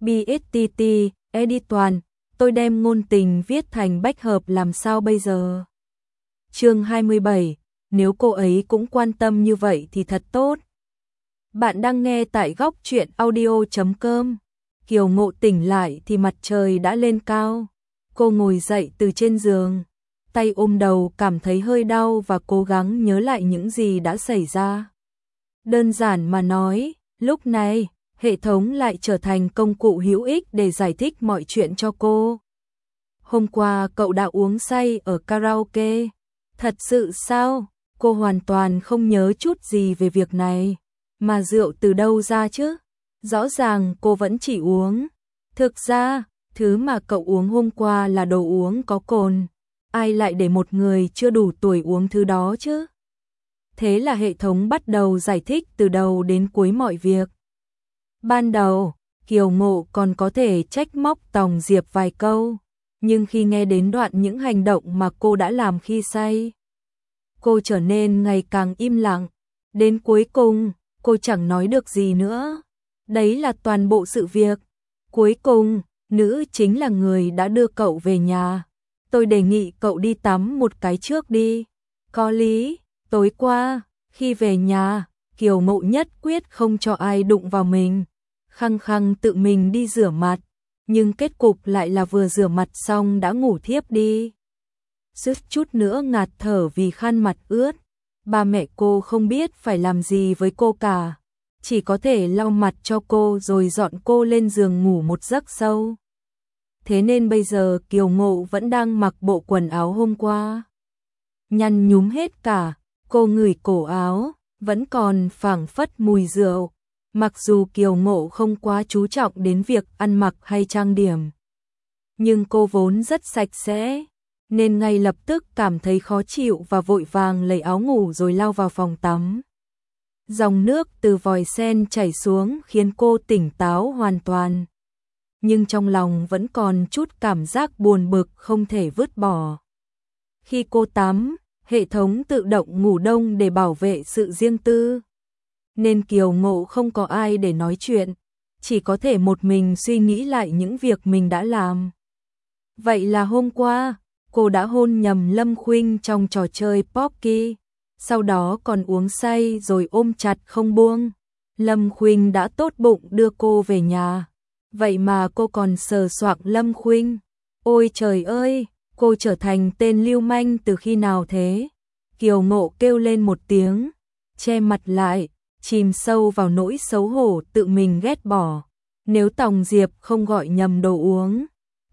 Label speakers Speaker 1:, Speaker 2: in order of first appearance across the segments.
Speaker 1: BSTT, edit toàn, tôi đem ngôn tình viết thành bách hợp làm sao bây giờ? Chương 27, nếu cô ấy cũng quan tâm như vậy thì thật tốt. Bạn đang nghe tại góc truyện audio.com. Kiều Ngộ tỉnh lại thì mặt trời đã lên cao. Cô ngồi dậy từ trên giường, tay ôm đầu cảm thấy hơi đau và cố gắng nhớ lại những gì đã xảy ra. Đơn giản mà nói, lúc này, hệ thống lại trở thành công cụ hữu ích để giải thích mọi chuyện cho cô. Hôm qua cậu đã uống say ở karaoke. Thật sự sao? Cô hoàn toàn không nhớ chút gì về việc này. Mà rượu từ đâu ra chứ? Rõ ràng cô vẫn chỉ uống. Thực ra, thứ mà cậu uống hôm qua là đồ uống có cồn. Ai lại để một người chưa đủ tuổi uống thứ đó chứ? Thế là hệ thống bắt đầu giải thích từ đầu đến cuối mọi việc. Ban đầu, Kiều Ngộ còn có thể trách móc Tòng Diệp vài câu. Nhưng khi nghe đến đoạn những hành động mà cô đã làm khi say, cô trở nên ngày càng im lặng. Đến cuối cùng, cô chẳng nói được gì nữa. Đấy là toàn bộ sự việc. Cuối cùng, nữ chính là người đã đưa cậu về nhà. Tôi đề nghị cậu đi tắm một cái trước đi. Có lý, tối qua, khi về nhà, Kiều Ngộ nhất quyết không cho ai đụng vào mình. Khăng khăng tự mình đi rửa mặt. Nhưng kết cục lại là vừa rửa mặt xong đã ngủ thiếp đi. Suýt chút nữa ngạt thở vì khăn mặt ướt. Ba mẹ cô không biết phải làm gì với cô cả. Chỉ có thể lau mặt cho cô rồi dọn cô lên giường ngủ một giấc sâu. Thế nên bây giờ Kiều Ngộ vẫn đang mặc bộ quần áo hôm qua. Nhăn nhúm hết cả, cô ngửi cổ áo, vẫn còn phảng phất mùi rượu. Mặc dù Kiều Ngộ không quá chú trọng đến việc ăn mặc hay trang điểm, nhưng cô vốn rất sạch sẽ, nên ngay lập tức cảm thấy khó chịu và vội vàng lấy áo ngủ rồi lao vào phòng tắm. Dòng nước từ vòi sen chảy xuống khiến cô tỉnh táo hoàn toàn. Nhưng trong lòng vẫn còn chút cảm giác buồn bực không thể vứt bỏ. Khi cô tắm, hệ thống tự động ngủ đông để bảo vệ sự riêng tư. Nên Kiều Ngộ không có ai để nói chuyện, chỉ có thể một mình suy nghĩ lại những việc mình đã làm. Vậy là hôm qua, cô đã hôn nhầm Lâm Khuynh trong trò chơi Pocky, sau đó còn uống say rồi ôm chặt không buông. Lâm Khuynh đã tốt bụng đưa cô về nhà, vậy mà cô còn sờ soạng Lâm Khuynh. Ôi trời ơi, cô trở thành tên lưu manh từ khi nào thế? Kiều Ngộ kêu lên một tiếng, che mặt lại, chìm sâu vào nỗi xấu hổ tự mình ghét bỏ. Nếu Tòng Diệp không gọi nhầm đồ uống,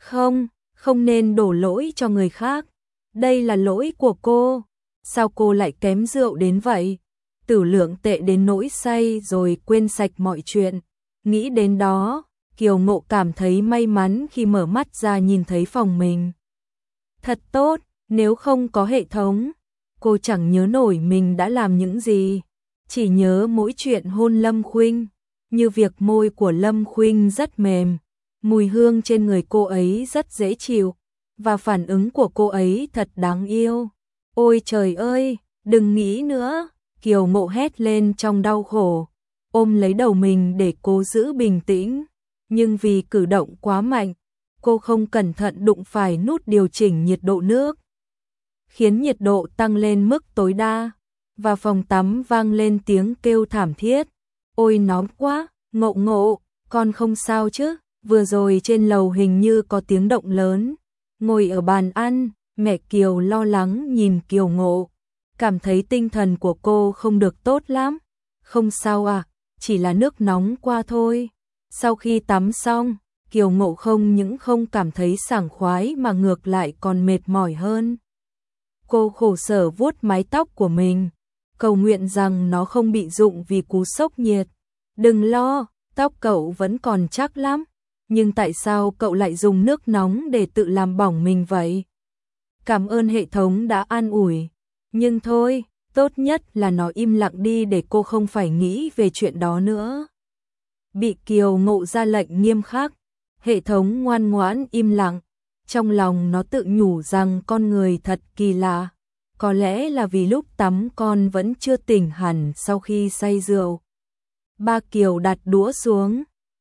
Speaker 1: không nên đổ lỗi cho người khác. Đây là lỗi của cô. Sao cô lại kém rượu đến vậy? Tử lượng tệ đến nỗi say rồi quên sạch mọi chuyện. Nghĩ đến đó, Kiều Ngộ cảm thấy may mắn khi mở mắt ra nhìn thấy phòng mình. Thật tốt, nếu không có hệ thống, cô chẳng nhớ nổi mình đã làm những gì. Chỉ nhớ mỗi chuyện hôn Lâm Khuynh, như việc môi của Lâm Khuynh rất mềm, mùi hương trên người cô ấy rất dễ chịu, và phản ứng của cô ấy thật đáng yêu. Ôi trời ơi, đừng nghĩ nữa, Kiều Ngộ hét lên trong đau khổ, ôm lấy đầu mình để cố giữ bình tĩnh. Nhưng vì cử động quá mạnh, cô không cẩn thận đụng phải nút điều chỉnh nhiệt độ nước, khiến nhiệt độ tăng lên mức tối đa. Và phòng tắm vang lên tiếng kêu thảm thiết. Ôi nóng quá, Ngộ Ngộ, con không sao chứ? Vừa rồi trên lầu hình như có tiếng động lớn. Ngồi ở bàn ăn, mẹ Kiều lo lắng nhìn Kiều Ngộ, cảm thấy tinh thần của cô không được tốt lắm. Không sao à, chỉ là nước nóng qua thôi. Sau khi tắm xong, Kiều Ngộ không những không cảm thấy sảng khoái mà ngược lại còn mệt mỏi hơn. Cô khổ sở vuốt mái tóc của mình, cầu nguyện rằng nó không bị rụng vì cú sốc nhiệt. Đừng lo, tóc cậu vẫn còn chắc lắm. Nhưng tại sao cậu lại dùng nước nóng để tự làm bỏng mình vậy? Cảm ơn hệ thống đã an ủi. Nhưng thôi, tốt nhất là nó im lặng đi để cô không phải nghĩ về chuyện đó nữa. Bị Kiều Ngộ ra lệnh nghiêm khắc, hệ thống ngoan ngoãn im lặng. Trong lòng nó tự nhủ rằng con người thật kỳ lạ. Có lẽ là vì lúc tắm con vẫn chưa tỉnh hẳn sau khi say rượu. Ba Kiều đặt đũa xuống,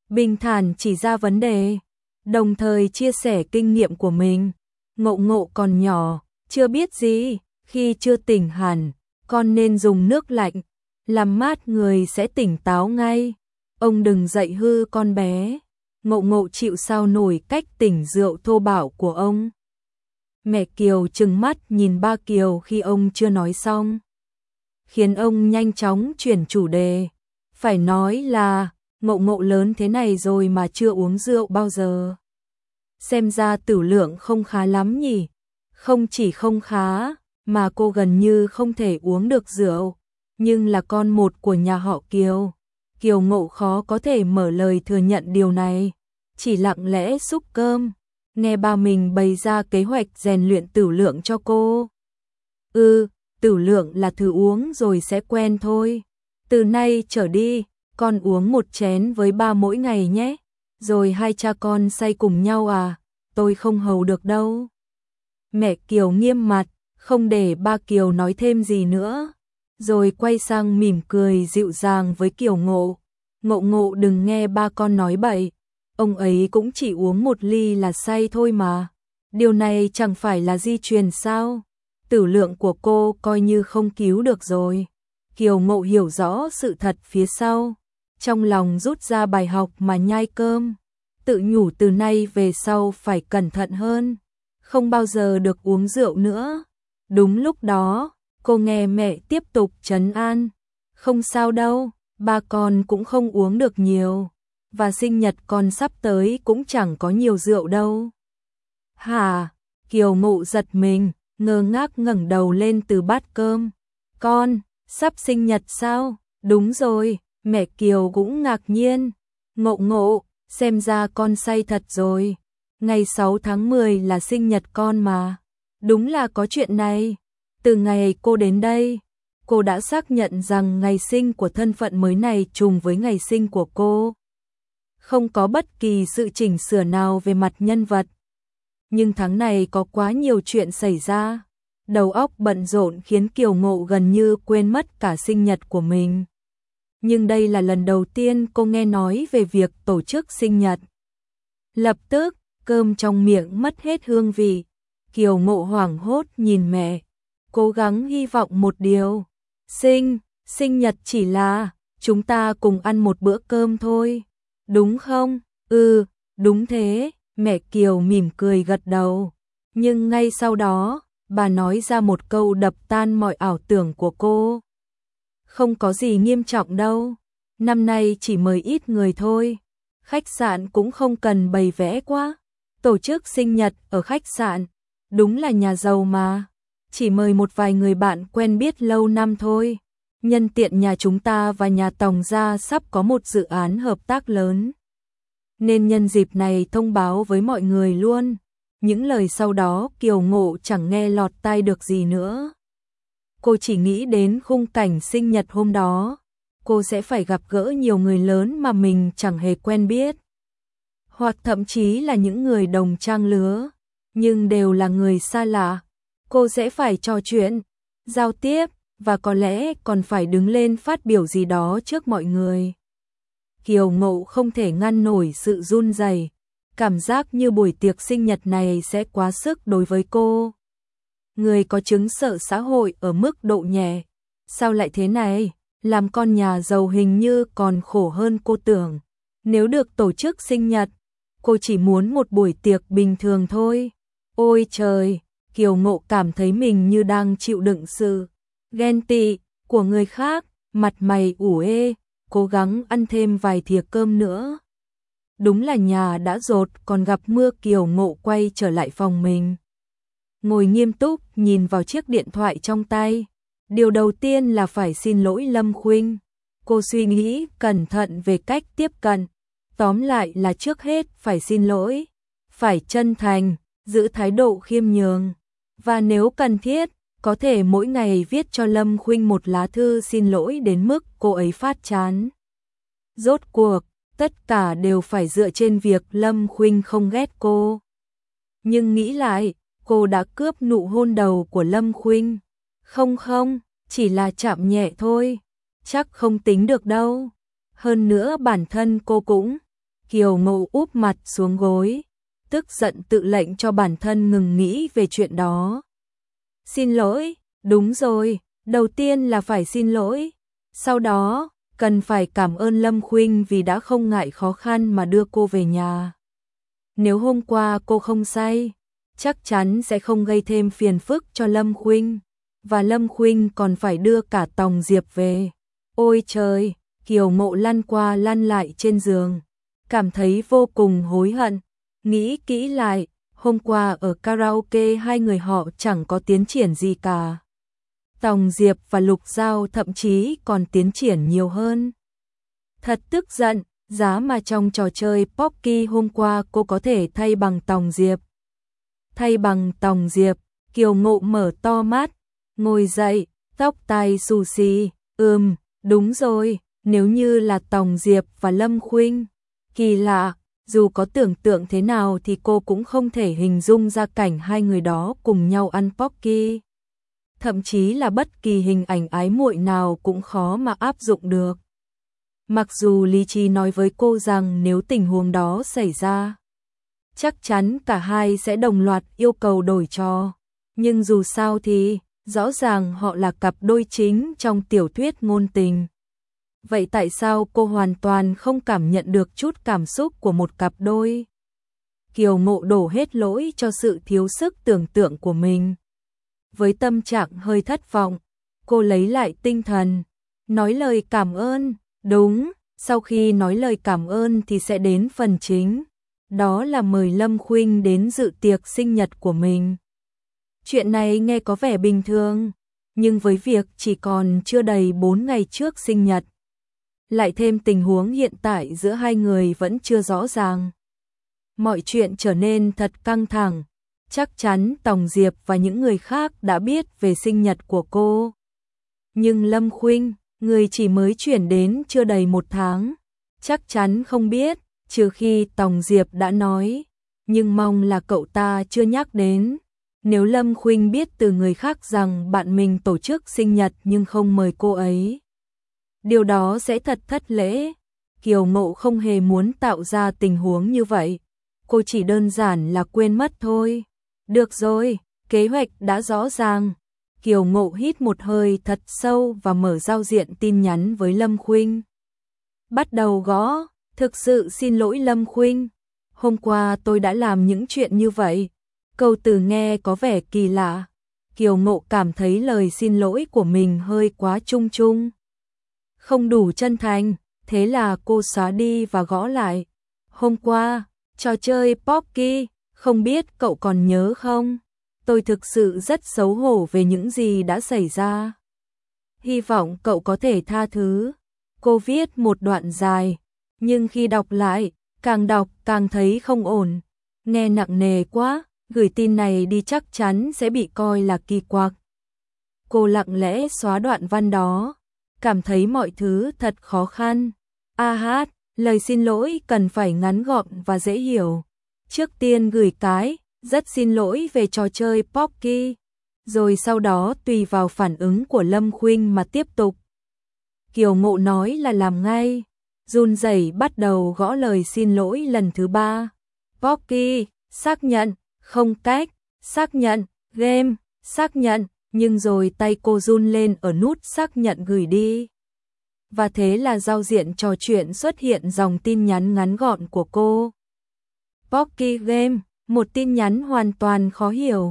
Speaker 1: bình thản chỉ ra vấn đề, đồng thời chia sẻ kinh nghiệm của mình. Ngộ Ngộ còn nhỏ, chưa biết gì, khi chưa tỉnh hẳn, con nên dùng nước lạnh, làm mát người sẽ tỉnh táo ngay. Ông đừng dạy hư con bé. Ngộ Ngộ chịu sao nổi cách tỉnh rượu thô bạo của ông. Mẹ Kiều trừng mắt nhìn ba Kiều khi ông chưa nói xong, khiến ông nhanh chóng chuyển chủ đề. Phải nói là, Ngộ Ngộ lớn thế này rồi mà chưa uống rượu bao giờ. Xem ra tử lượng không khá lắm nhỉ. Không chỉ không khá, mà cô gần như không thể uống được rượu. Nhưng là con một của nhà họ Kiều. Kiều Ngộ khó có thể mở lời thừa nhận điều này. Chỉ lặng lẽ xúc cơm, nghe ba mình bày ra kế hoạch rèn luyện tử lượng cho cô. Tử lượng là thử uống rồi sẽ quen thôi. Từ nay trở đi, con uống một chén với ba mỗi ngày nhé. Rồi hai cha con say cùng nhau à, tôi không hầu được đâu. Mẹ Kiều nghiêm mặt, không để ba Kiều nói thêm gì nữa. Rồi quay sang mỉm cười dịu dàng với Kiều Ngộ. Ngộ Ngộ đừng nghe ba con nói bậy. Ông ấy cũng chỉ uống một ly là say thôi mà. Điều này chẳng phải là di truyền sao? Tử lượng của cô coi như không cứu được rồi. Kiều Ngộ hiểu rõ sự thật phía sau. Trong lòng rút ra bài học mà nhai cơm. Tự nhủ từ nay về sau phải cẩn thận hơn. Không bao giờ được uống rượu nữa. Đúng lúc đó, cô nghe mẹ tiếp tục trấn an. Không sao đâu, ba con cũng không uống được nhiều. Và sinh nhật con sắp tới cũng chẳng có nhiều rượu đâu. Hả? Kiều Ngộ giật mình, ngơ ngác ngẩng đầu lên từ bát cơm. Con, sắp sinh nhật sao? Đúng rồi, mẹ Kiều cũng ngạc nhiên. Ngộ Ngộ, xem ra con say thật rồi. Ngày 6 tháng 10 là sinh nhật con mà. Đúng là có chuyện này. Từ ngày cô đến đây, cô đã xác nhận rằng ngày sinh của thân phận mới này trùng với ngày sinh của cô. Không có bất kỳ sự chỉnh sửa nào về mặt nhân vật. Nhưng tháng này có quá nhiều chuyện xảy ra. Đầu óc bận rộn khiến Kiều Ngộ gần như quên mất cả sinh nhật của mình. Nhưng đây là lần đầu tiên cô nghe nói về việc tổ chức sinh nhật. Lập tức, cơm trong miệng mất hết hương vị. Kiều Ngộ hoảng hốt nhìn mẹ, cố gắng hy vọng một điều. Sinh nhật chỉ là, chúng ta cùng ăn một bữa cơm thôi. Đúng không? Đúng thế, mẹ Kiều mỉm cười gật đầu. Nhưng ngay sau đó, bà nói ra một câu đập tan mọi ảo tưởng của cô. Không có gì nghiêm trọng đâu, năm nay chỉ mời ít người thôi. Khách sạn cũng không cần bày vẽ quá. Tổ chức sinh nhật ở khách sạn, đúng là nhà giàu mà. Chỉ mời một vài người bạn quen biết lâu năm thôi. Nhân tiện nhà chúng ta và nhà Tòng gia sắp có một dự án hợp tác lớn. Nên nhân dịp này thông báo với mọi người luôn. Những lời sau đó Kiều Ngộ chẳng nghe lọt tai được gì nữa. Cô chỉ nghĩ đến khung cảnh sinh nhật hôm đó. Cô sẽ phải gặp gỡ nhiều người lớn mà mình chẳng hề quen biết. Hoặc thậm chí là những người đồng trang lứa. Nhưng đều là người xa lạ. Cô sẽ phải trò chuyện, giao tiếp, và có lẽ còn phải đứng lên phát biểu gì đó trước mọi người. Kiều Ngộ không thể ngăn nổi sự run rẩy, cảm giác như buổi tiệc sinh nhật này sẽ quá sức đối với cô. Người có chứng sợ xã hội ở mức độ nhẹ. Sao lại thế này? Làm con nhà giàu hình như còn khổ hơn cô tưởng. Nếu được tổ chức sinh nhật, cô chỉ muốn một buổi tiệc bình thường thôi. Ôi trời, Kiều Ngộ cảm thấy mình như đang chịu đựng sự ghen tị của người khác, mặt mày ủ ê, cố gắng ăn thêm vài thìa cơm nữa. Đúng là nhà đã dột còn gặp mưa. Kiều Ngộ quay trở lại phòng mình. Ngồi nghiêm túc nhìn vào chiếc điện thoại trong tay. Điều đầu tiên là phải xin lỗi Lâm Khuynh. Cô suy nghĩ cẩn thận về cách tiếp cận. Tóm lại là trước hết phải xin lỗi. Phải chân thành, giữ thái độ khiêm nhường. Và nếu cần thiết, có thể mỗi ngày viết cho Lâm Khuynh một lá thư xin lỗi đến mức cô ấy phát chán. Rốt cuộc, tất cả đều phải dựa trên việc Lâm Khuynh không ghét cô. Nhưng nghĩ lại, cô đã cướp nụ hôn đầu của Lâm Khuynh. Không, chỉ là chạm nhẹ thôi, chắc không tính được đâu. Hơn nữa bản thân cô cũng Kiều Ngộ úp mặt xuống gối, tức giận tự lệnh cho bản thân ngừng nghĩ về chuyện đó. Xin lỗi, đúng rồi, đầu tiên là phải xin lỗi. Sau đó, cần phải cảm ơn Lâm Khuynh vì đã không ngại khó khăn mà đưa cô về nhà. Nếu hôm qua cô không say, chắc chắn sẽ không gây thêm phiền phức cho Lâm Khuynh. Và Lâm Khuynh còn phải đưa cả Tòng Diệp về. Ôi trời, Kiều Ngộ lăn qua lăn lại trên giường, cảm thấy vô cùng hối hận. Nghĩ kỹ lại, hôm qua ở karaoke hai người họ chẳng có tiến triển gì cả. Tòng Diệp và Lục Giao thậm chí còn tiến triển nhiều hơn. Thật tức giận, giá mà trong trò chơi Pocky hôm qua cô có thể thay bằng Tòng Diệp. Thay bằng Tòng Diệp, Kiều Ngộ mở to mắt, ngồi dậy, tóc tai xù xì, đúng rồi, nếu như là Tòng Diệp và Lâm Khuynh. Kỳ lạ, dù có tưởng tượng thế nào thì cô cũng không thể hình dung ra cảnh hai người đó cùng nhau ăn Pocky. Thậm chí là bất kỳ hình ảnh ái muội nào cũng khó mà áp dụng được. Mặc dù lý trí nói với cô rằng nếu tình huống đó xảy ra, chắc chắn cả hai sẽ đồng loạt yêu cầu đổi trò. Nhưng dù sao thì, rõ ràng họ là cặp đôi chính trong tiểu thuyết ngôn tình. Vậy tại sao cô hoàn toàn không cảm nhận được chút cảm xúc của một cặp đôi? Kiều Ngộ đổ hết lỗi cho sự thiếu sức tưởng tượng của mình. Với tâm trạng hơi thất vọng, cô lấy lại tinh thần, nói lời cảm ơn. Đúng, sau khi nói lời cảm ơn thì sẽ đến phần chính. Đó là mời Lâm Khuynh đến dự tiệc sinh nhật của mình. Chuyện này nghe có vẻ bình thường, nhưng với việc chỉ còn chưa đầy 4 ngày trước sinh nhật, lại thêm tình huống hiện tại giữa hai người vẫn chưa rõ ràng, mọi chuyện trở nên thật căng thẳng. Chắc chắn Tòng Diệp và những người khác đã biết về sinh nhật của cô. Nhưng Lâm Khuynh, người chỉ mới chuyển đến chưa đầy 1 tháng, chắc chắn không biết, trừ khi Tòng Diệp đã nói, nhưng mong là cậu ta chưa nhắc đến. Nếu Lâm Khuynh biết từ người khác rằng bạn mình tổ chức sinh nhật nhưng không mời cô ấy, điều đó sẽ thật thất lễ. Kiều Ngộ không hề muốn tạo ra tình huống như vậy, cô chỉ đơn giản là quên mất thôi. Được rồi, kế hoạch đã rõ ràng. Kiều Ngộ hít một hơi thật sâu và mở giao diện tin nhắn với Lâm Khuynh. Bắt đầu gõ, thực sự xin lỗi Lâm Khuynh. Hôm qua tôi đã làm những chuyện như vậy. Câu từ nghe có vẻ kỳ lạ. Kiều Ngộ cảm thấy lời xin lỗi của mình hơi quá chung chung, không đủ chân thành, thế là cô xóa đi và gõ lại. Hôm qua, trò chơi Pocky, không biết cậu còn nhớ không? Tôi thực sự rất xấu hổ về những gì đã xảy ra. Hy vọng cậu có thể tha thứ. Cô viết một đoạn dài, nhưng khi đọc lại, càng đọc càng thấy không ổn. Nghe nặng nề quá, gửi tin này đi chắc chắn sẽ bị coi là kỳ quặc. Cô lặng lẽ xóa đoạn văn đó, cảm thấy mọi thứ thật khó khăn. Lời xin lỗi cần phải ngắn gọn và dễ hiểu. Trước tiên gửi cái, rất xin lỗi về trò chơi Pocky, rồi sau đó tùy vào phản ứng của Lâm Khuynh mà tiếp tục. Kiều Ngộ nói là làm ngay, run rẩy bắt đầu gõ lời xin lỗi lần thứ 3. Pocky, xác nhận, không cách, xác nhận, game, xác nhận, nhưng rồi tay cô run lên ở nút xác nhận gửi đi. Và thế là giao diện trò chuyện xuất hiện dòng tin nhắn ngắn gọn của cô. Pocky game, một tin nhắn hoàn toàn khó hiểu.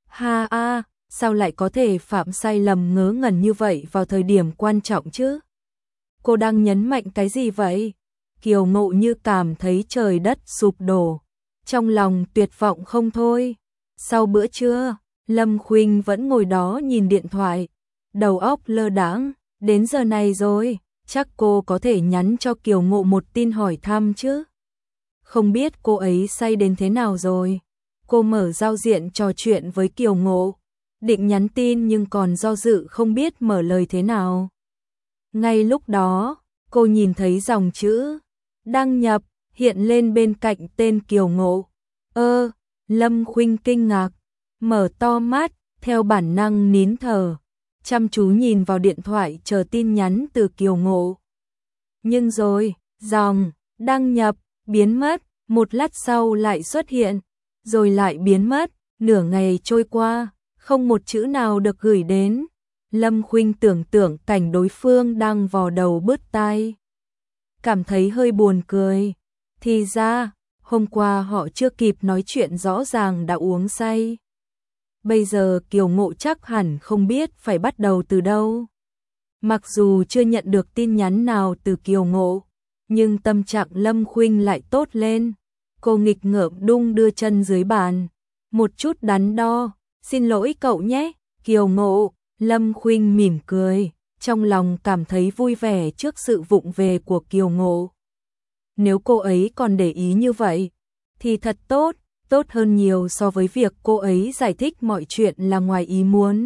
Speaker 1: Sao lại có thể phạm sai lầm ngớ ngẩn như vậy vào thời điểm quan trọng chứ? Cô đang nhấn mạnh cái gì vậy? Kiều Ngộ như cảm thấy trời đất sụp đổ, trong lòng tuyệt vọng không thôi. Sau bữa trưa, Lâm Khuynh vẫn ngồi đó nhìn điện thoại, đầu óc lơ đãng. Đến giờ này rồi, chắc cô có thể nhắn cho Kiều Ngộ một tin hỏi thăm chứ. Không biết cô ấy say đến thế nào rồi. Cô mở giao diện trò chuyện với Kiều Ngộ, định nhắn tin nhưng còn do dự không biết mở lời thế nào. Ngay lúc đó, cô nhìn thấy dòng chữ đăng nhập hiện lên bên cạnh tên Kiều Ngộ. Lâm Khuynh kinh ngạc, mở to mắt, theo bản năng nín thở, chăm chú nhìn vào điện thoại chờ tin nhắn từ Kiều Ngộ. Nhưng rồi, dòng đăng nhập biến mất, một lát sau lại xuất hiện, rồi lại biến mất, nửa ngày trôi qua, không một chữ nào được gửi đến. Lâm Khuynh tưởng tượng cảnh đối phương đang vò đầu bứt tai, cảm thấy hơi buồn cười. Thì ra, hôm qua họ chưa kịp nói chuyện rõ ràng đã uống say. Bây giờ Kiều Ngộ chắc hẳn không biết phải bắt đầu từ đâu. Mặc dù chưa nhận được tin nhắn nào từ Kiều Ngộ, nhưng tâm trạng Lâm Khuynh lại tốt lên. Cô nghịch ngợm đung đưa chân dưới bàn, một chút đắn đo, xin lỗi cậu nhé, Kiều Ngộ. Lâm Khuynh mỉm cười, trong lòng cảm thấy vui vẻ trước sự vụng về của Kiều Ngộ. Nếu cô ấy còn để ý như vậy, thì thật tốt, tốt hơn nhiều so với việc cô ấy giải thích mọi chuyện là ngoài ý muốn.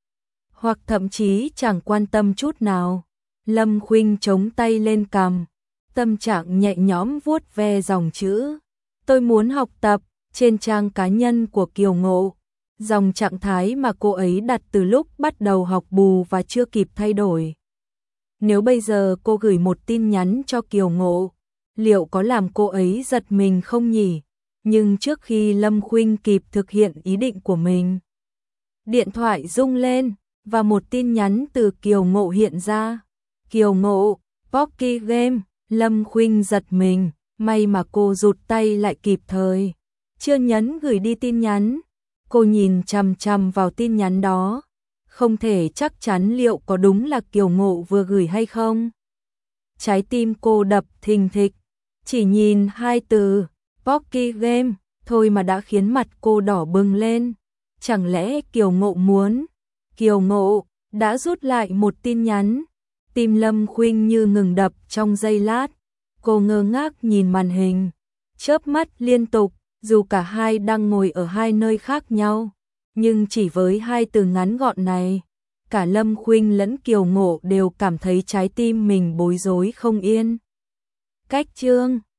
Speaker 1: Hoặc thậm chí chẳng quan tâm chút nào. Lâm Khuynh chống tay lên cằm, tâm trạng nhẹ nhõm vuốt ve dòng chữ. Tôi muốn học tập, trên trang cá nhân của Kiều Ngộ. Dòng trạng thái mà cô ấy đặt từ lúc bắt đầu học bù và chưa kịp thay đổi. Nếu bây giờ cô gửi một tin nhắn cho Kiều Ngộ, liệu có làm cô ấy giật mình không nhỉ? Nhưng trước khi Lâm Khuynh kịp thực hiện ý định của mình, điện thoại rung lên và một tin nhắn từ Kiều Ngộ hiện ra. Kiều Ngộ, Pocky Game. Lâm Khuynh giật mình, may mà cô rụt tay lại kịp thời, chưa nhấn gửi đi tin nhắn. Cô nhìn chằm chằm vào tin nhắn đó, không thể chắc chắn liệu có đúng là Kiều Ngộ vừa gửi hay không. Trái tim cô đập thình thịch, chỉ nhìn hai từ Pocky Game thôi mà đã khiến mặt cô đỏ bừng lên. Chẳng lẽ Kiều Ngộ muốn? Kiều Ngộ đã rút lại một tin nhắn. Tim Lâm Khuynh như ngừng đập trong giây lát. Cô ngơ ngác nhìn màn hình, chớp mắt liên tục. Dù cả hai đang ngồi ở hai nơi khác nhau, nhưng chỉ với hai từ ngắn gọn này, cả Lâm Khuynh lẫn Kiều Ngộ đều cảm thấy trái tim mình bối rối không yên. Cách chương